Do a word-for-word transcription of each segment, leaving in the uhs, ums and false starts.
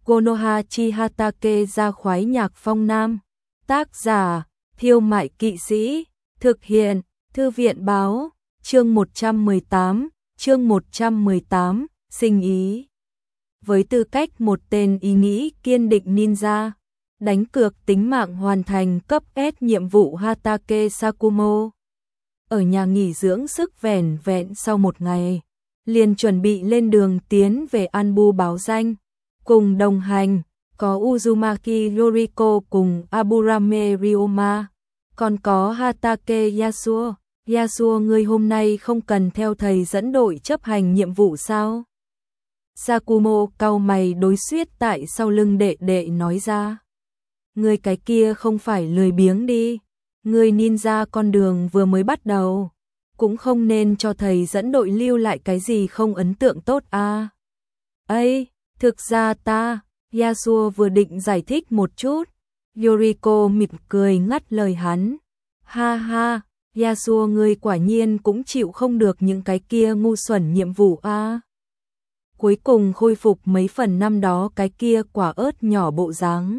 Konoha chi Hatake ra khoái nhạc phong nam. Tác giả, Thiêu Mại Kỵ Sĩ. Thực hiện, Thư viện báo. Chương một trăm mười tám, chương một trăm mười tám, sinh ý. Với tư cách một tên ý nghĩ kiên định ninja, đánh cược tính mạng hoàn thành cấp S nhiệm vụ Hatake Sakumo. Ở nhà nghỉ dưỡng sức vẻn vẹn sau một ngày, liền chuẩn bị lên đường tiến về Anbu báo danh. Cùng đồng hành, có Uzumaki Yoriko cùng Aburame Ryoma, còn có Hatake Yasuo. Yasuo, ngươi hôm nay không cần theo thầy dẫn đội chấp hành nhiệm vụ sao? Sakumo cau mày đối xuyết tại sau lưng đệ đệ nói ra. Ngươi cái kia không phải lười biếng đi, ngươi ninja con đường vừa mới bắt đầu, cũng không nên cho thầy dẫn đội lưu lại cái gì không ấn tượng tốt à. Ây, thực ra ta, Yasuo vừa định giải thích một chút, Yoriko mỉm cười ngắt lời hắn. Ha ha, Yasuo, ngươi quả nhiên cũng chịu không được những cái kia ngu xuẩn nhiệm vụ à. Cuối cùng khôi phục mấy phần năm đó cái kia quả ớt nhỏ bộ dáng.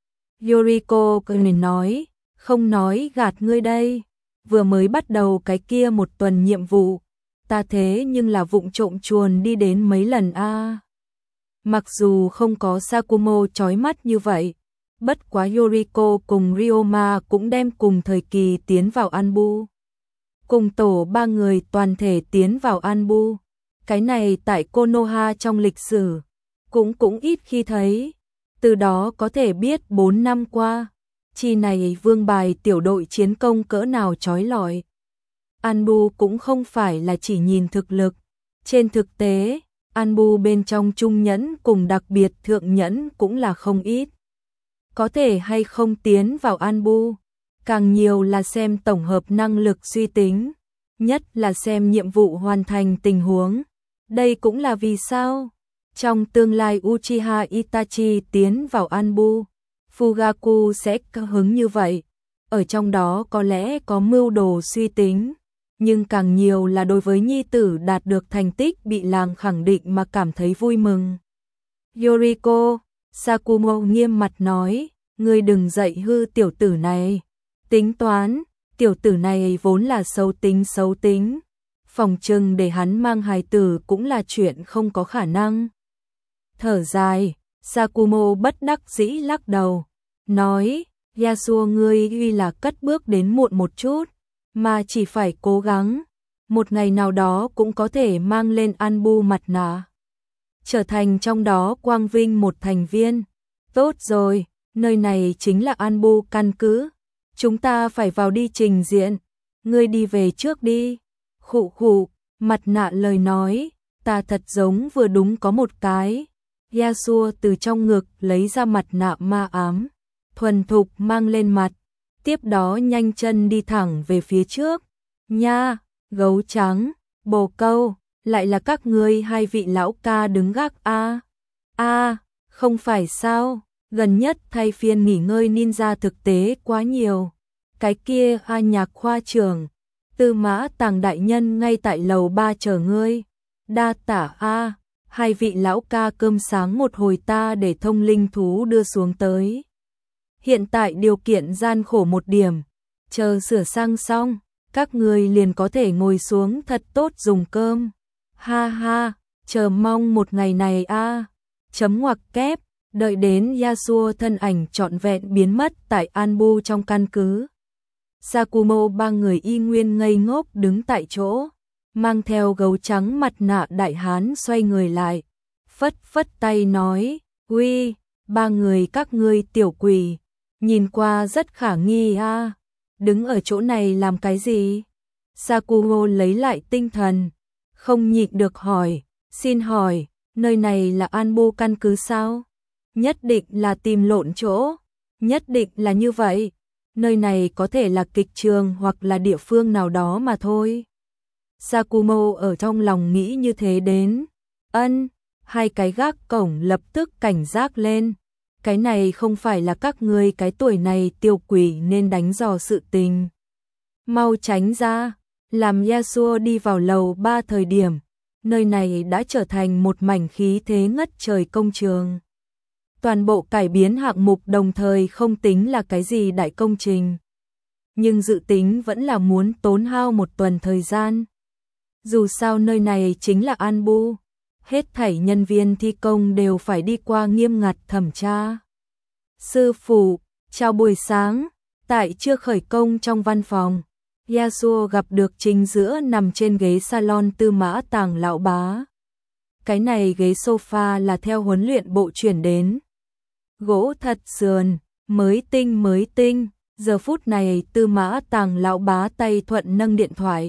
Yoriko cười nói, không nói gạt ngươi đây, vừa mới bắt đầu cái kia một tuần nhiệm vụ, ta thế nhưng là vụng trộm chuồn đi đến mấy lần a. À. Mặc dù không có Sakumo chói mắt như vậy, bất quá Yoriko cùng Ryoma cũng đem cùng thời kỳ tiến vào Anbu. Cùng tổ ba người toàn thể tiến vào Anbu. Cái này tại Konoha trong lịch sử cũng cũng ít khi thấy. Từ đó có thể biết bốn năm qua, chi này vương bài tiểu đội chiến công cỡ nào chói lọi. Anbu cũng không phải là chỉ nhìn thực lực, trên thực tế, Anbu bên trong trung nhẫn cùng đặc biệt thượng nhẫn cũng là không ít. Có thể hay không tiến vào Anbu, càng nhiều là xem tổng hợp năng lực suy tính, nhất là xem nhiệm vụ hoàn thành tình huống. Đây cũng là vì sao trong tương lai Uchiha Itachi tiến vào Anbu, Fugaku sẽ cao hứng như vậy. Ở trong đó có lẽ có mưu đồ suy tính, nhưng càng nhiều là đối với nhi tử đạt được thành tích bị làng khẳng định mà cảm thấy vui mừng. Yoriko, Sakumo nghiêm mặt nói, ngươi đừng dạy hư tiểu tử này. Tính toán, tiểu tử này vốn là xấu tính xấu tính. Phòng trừng để hắn mang hài tử cũng là chuyện không có khả năng. Thở dài, Sakumo bất đắc dĩ lắc đầu, nói, Yasuo, ngươi tuy là cất bước đến muộn một chút, mà chỉ phải cố gắng, một ngày nào đó cũng có thể mang lên Anbu mặt nạ, trở thành trong đó quang vinh một thành viên. Tốt rồi, nơi này chính là Anbu căn cứ, chúng ta phải vào đi trình diện, ngươi đi về trước đi. Khụ khụ, mặt nạ lời nói, ta thật giống vừa đúng có một cái. Yasuo từ trong ngực lấy ra mặt nạ ma ám, thuần thục mang lên mặt, tiếp đó nhanh chân đi thẳng về phía trước. Nha, gấu trắng, bồ câu, lại là các ngươi hai vị lão ca đứng gác a. A, không phải sao, gần nhất thay phiên nghỉ ngơi ninja thực tế quá nhiều. Cái kia a nhạc khoa trưởng, Tư Mã Tàng đại nhân ngay tại lầu ba chờ ngươi. Đa tả a, hai vị lão ca cơm sáng một hồi ta để thông linh thú đưa xuống tới. Hiện tại điều kiện gian khổ một điểm, chờ sửa sang xong, các ngươi liền có thể ngồi xuống thật tốt dùng cơm. Ha ha, chờ mong một ngày này a. Chấm ngoặc kép, đợi đến Yasuo thân ảnh trọn vẹn biến mất tại Anbu trong căn cứ. Sakumo ba người y nguyên ngây ngốc đứng tại chỗ, mang theo gấu trắng mặt nạ đại hán xoay người lại, phất phất tay nói, uy, ba người các ngươi tiểu quỷ, nhìn qua rất khả nghi a, à. Đứng ở chỗ này làm cái gì? Sakumo lấy lại tinh thần, không nhịn được hỏi, xin hỏi, nơi này là Anbu căn cứ sao? Nhất định là tìm lộn chỗ, nhất định là như vậy. Nơi này có thể là kịch trường hoặc là địa phương nào đó mà thôi. Sakumo ở trong lòng nghĩ như thế đến. Ân, hai cái gác cổng lập tức cảnh giác lên. Cái này không phải là các ngươi cái tuổi này tiểu quỷ nên đánh dò sự tình. Mau tránh ra, làm Yasuo đi vào lầu ba thời điểm. Nơi này đã trở thành một mảnh khí thế ngất trời công trường. Toàn bộ cải biến hạng mục đồng thời không tính là cái gì đại công trình. Nhưng dự tính vẫn là muốn tốn hao một tuần thời gian. Dù sao nơi này chính là Anbu, hết thảy nhân viên thi công đều phải đi qua nghiêm ngặt thẩm tra. Sư phụ, chào buổi sáng, tại chưa khởi công trong văn phòng, Yasuo gặp được chính giữa nằm trên ghế salon Tư Mã Tàng lão bá. Cái này ghế sofa là theo huấn luyện bộ chuyển đến. Gỗ thật sườn, mới tinh mới tinh, giờ phút này Tư Mã Tàng lão bá tay thuận nâng điện thoại.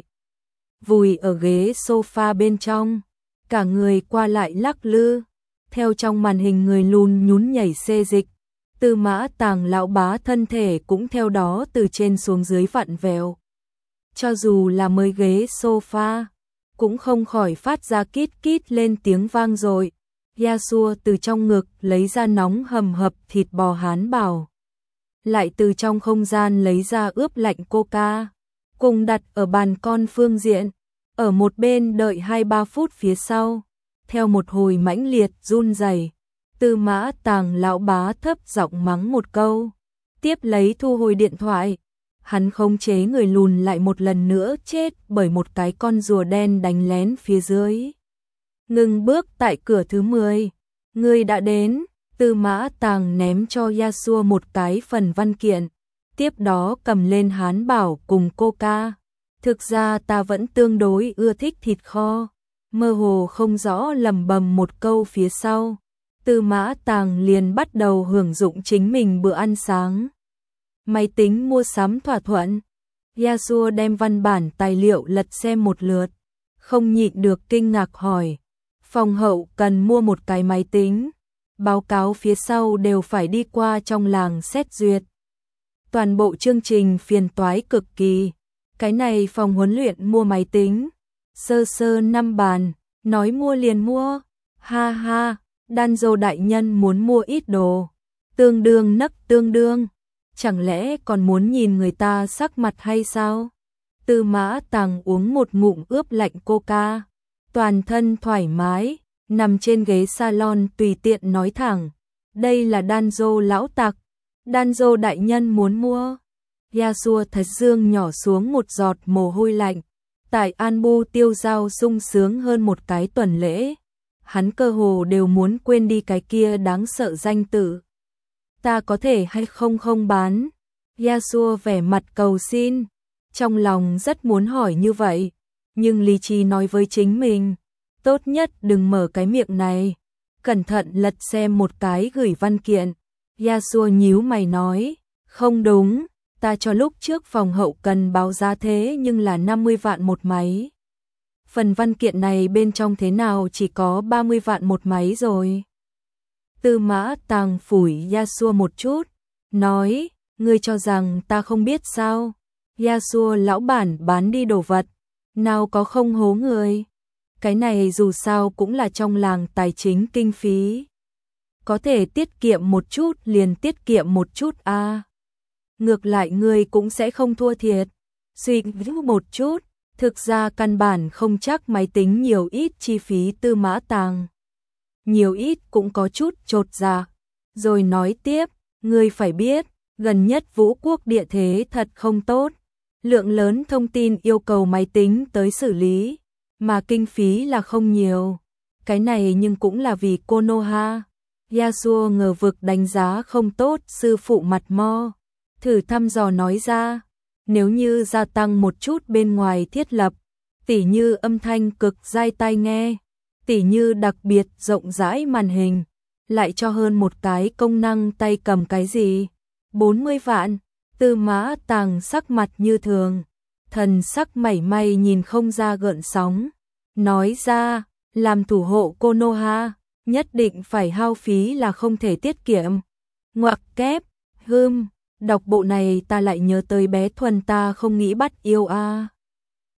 Vùi ở ghế sofa bên trong, cả người qua lại lắc lư, theo trong màn hình người lùn nhún nhảy xê dịch. Tư Mã Tàng lão bá thân thể cũng theo đó từ trên xuống dưới vặn vẹo. Cho dù là mới ghế sofa, cũng không khỏi phát ra kít kít lên tiếng vang dội. Yasuo từ trong ngực lấy ra nóng hầm hập thịt bò Hán bảo. Lại từ trong không gian lấy ra ướp lạnh coca, cùng đặt ở bàn con phương diện, ở một bên đợi hai ba phút phía sau. Theo một hồi mãnh liệt run rẩy, Tư Mã Tàng lão bá thấp giọng mắng một câu, tiếp lấy thu hồi điện thoại. Hắn khống chế người lùn lại một lần nữa chết bởi một cái con rùa đen đánh lén phía dưới. Ngừng bước tại cửa thứ mười, người đã đến. Tư Mã Tàng ném cho Yasuo một cái phần văn kiện, tiếp đó cầm lên Hán bảo cùng coca. Thực ra ta vẫn tương đối ưa thích thịt kho. Mơ hồ không rõ lẩm bẩm một câu phía sau, Tư Mã Tàng liền bắt đầu hưởng dụng chính mình bữa ăn sáng. Máy tính mua sắm thỏa thuận. Yasuo đem văn bản tài liệu lật xem một lượt, không nhịn được kinh ngạc hỏi, phòng hậu cần mua một cái máy tính, báo cáo phía sau đều phải đi qua trong làng xét duyệt. Toàn bộ chương trình phiền toái cực kỳ, cái này phòng huấn luyện mua máy tính, sơ sơ năm bàn, nói mua liền mua, ha ha, Danzo đại nhân muốn mua ít đồ, tương đương nấc tương đương, chẳng lẽ còn muốn nhìn người ta sắc mặt hay sao? Tư Mã Tàng uống một ngụm ướp lạnh coca, toàn thân thoải mái, nằm trên ghế salon tùy tiện nói thẳng, đây là Danzo lão tặc, Danzo đại nhân muốn mua. Yasuo thật dương nhỏ xuống một giọt mồ hôi lạnh, tại Anbu tiêu giao sung sướng hơn một cái tuần lễ, hắn cơ hồ đều muốn quên đi cái kia đáng sợ danh tự. Ta có thể hay không không bán? Yasuo vẻ mặt cầu xin, trong lòng rất muốn hỏi như vậy, nhưng lý trí nói với chính mình, tốt nhất đừng mở cái miệng này. Cẩn thận lật xem một cái gửi văn kiện, Yasuo nhíu mày nói, không đúng, ta cho lúc trước phòng hậu cần báo giá thế nhưng là năm mươi vạn một máy. Phần văn kiện này bên trong thế nào chỉ có ba mươi vạn một máy rồi. Tư Mã Tàng phủi Yasuo một chút, nói, ngươi cho rằng ta không biết sao? Yasuo lão bản bán đi đồ vật, nào có không hố người. Cái này dù sao cũng là trong làng tài chính kinh phí. Có thể tiết kiệm một chút liền tiết kiệm một chút a. À. Ngược lại ngươi cũng sẽ không thua thiệt. Suy nghĩ một chút, thực ra căn bản không chắc máy tính nhiều ít chi phí. Tư Mã Tàng nhiều ít cũng có chút chột dạ. Rồi nói tiếp, ngươi phải biết, gần nhất Vũ Quốc địa thế thật không tốt. Lượng lớn thông tin yêu cầu máy tính tới xử lý, mà kinh phí là không nhiều. Cái này nhưng cũng là vì Konoha. Yasuo ngờ vực đánh giá không tốt sư phụ mặt mo, thử thăm dò nói ra, nếu như gia tăng một chút bên ngoài thiết lập, tỉ như âm thanh cực dai tai nghe, tỉ như đặc biệt rộng rãi màn hình, lại cho hơn một cái công năng tay cầm cái gì, bốn mươi vạn. Tư Mã Tàng sắc mặt như thường, thần sắc mảy may nhìn không ra gợn sóng, nói ra, làm thủ hộ Konoha, nhất định phải hao phí là không thể tiết kiệm. Ngoặc kép, hưm, đọc bộ này ta lại nhớ tới bé Thuần ta không nghĩ bắt yêu a. À.